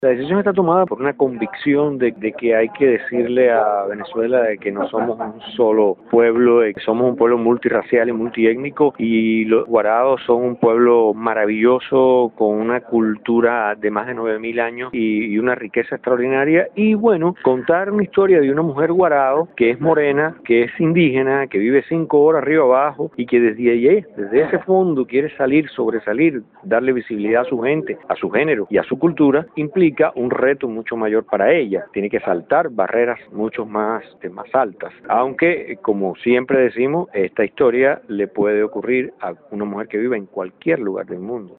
La decisión está tomada por una convicción de que hay que decirle a Venezuela de que no somos un solo pueblo, de que somos un pueblo multirracial y multiétnico, y los guaraos son un pueblo maravilloso con una cultura de más de 9.000 años y una riqueza extraordinaria. Y bueno, contar una historia de una mujer guarao que es morena, que es indígena, que vive 5 horas arriba abajo y que desde ese fondo quiere salir, sobresalir, darle visibilidad a su gente, a su género y a su cultura, implica un reto mucho mayor para ella. Tiene que saltar barreras mucho más altas. Aunque, como siempre decimos, esta historia le puede ocurrir a una mujer que vive en cualquier lugar del mundo.